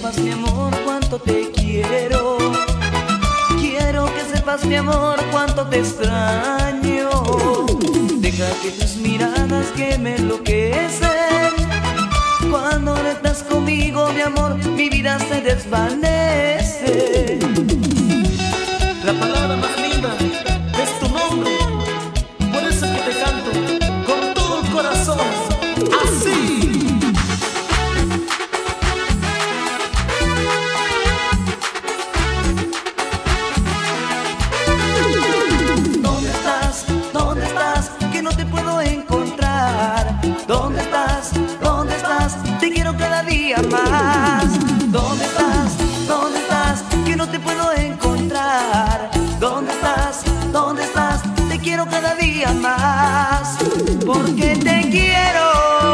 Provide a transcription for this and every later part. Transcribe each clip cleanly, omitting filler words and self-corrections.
sepas, mi amor, cuánto te quiero. Quiero que sepas, mi amor, cuánto te extraño. Deja que tus miradas que me enloquecen. Cuando no estás conmigo, mi amor, mi vida se desvanece. La palabra más linda es tu nombre, por eso que te canto con todo el corazón, así. ¿Dónde estás? ¿Dónde estás? Que no te puedo encontrar. ¿Dónde estás? ¿Dónde estás? Te quiero cada día más. ¿Dónde estás? ¿Dónde estás? Que no te puedo encontrar. ¿Dónde estás? ¿Dónde estás? Te quiero cada día más. Porque te quiero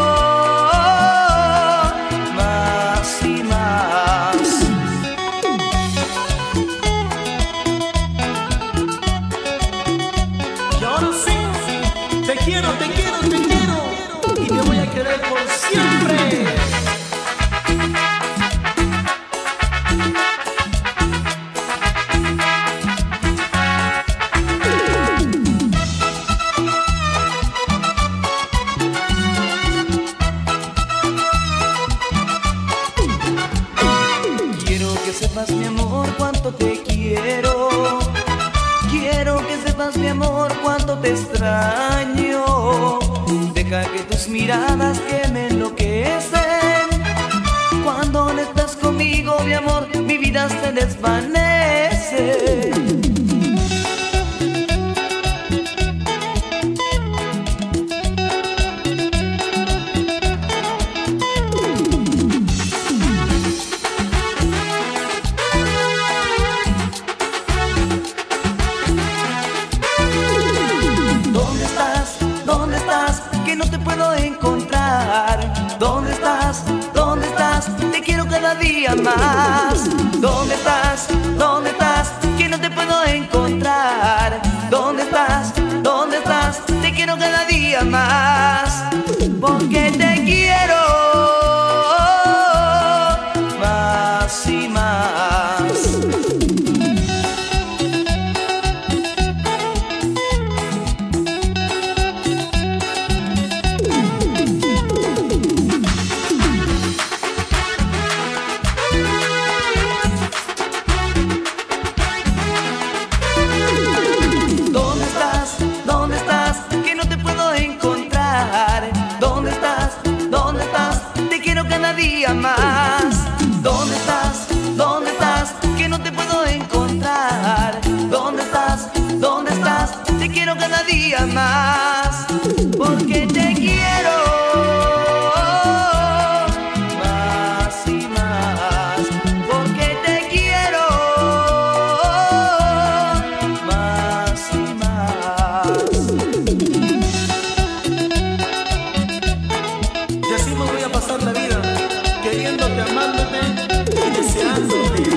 más y más. Y ahora sí, te quiero, te quiero, te quiero, y te voy a querer por siempre. Quiero que sepas, mi amor, cuánto te quiero. Quiero que sepas, mi amor, cuánto te extraño. Deja que tus miradas que me enloquecen. Cuando no estás conmigo, mi amor, mi vida se desvanece. ¿Dónde estás? ¿Dónde estás? Que no te puedo encontrar. ¿Dónde estás? ¿Dónde estás? Te quiero cada día más. ¿Dónde estás? ¿Dónde estás? Que no te puedo encontrar. ¿Dónde estás? ¿Dónde estás? Te quiero cada día más. Porque te quiero más y más. ¿Dónde estás? ¿Dónde estás? Que no te puedo encontrar. ¿Dónde estás? ¿Dónde estás? Te quiero cada día más. ¿Dónde estás? ¿Dónde estás? Que no te puedo encontrar. ¿Dónde estás? ¿Dónde estás? Te quiero cada día más. Porque te quiero más y más. Porque te quiero más y más. Y así me voy a pasar la vida, queriéndote, amándote y deseándote.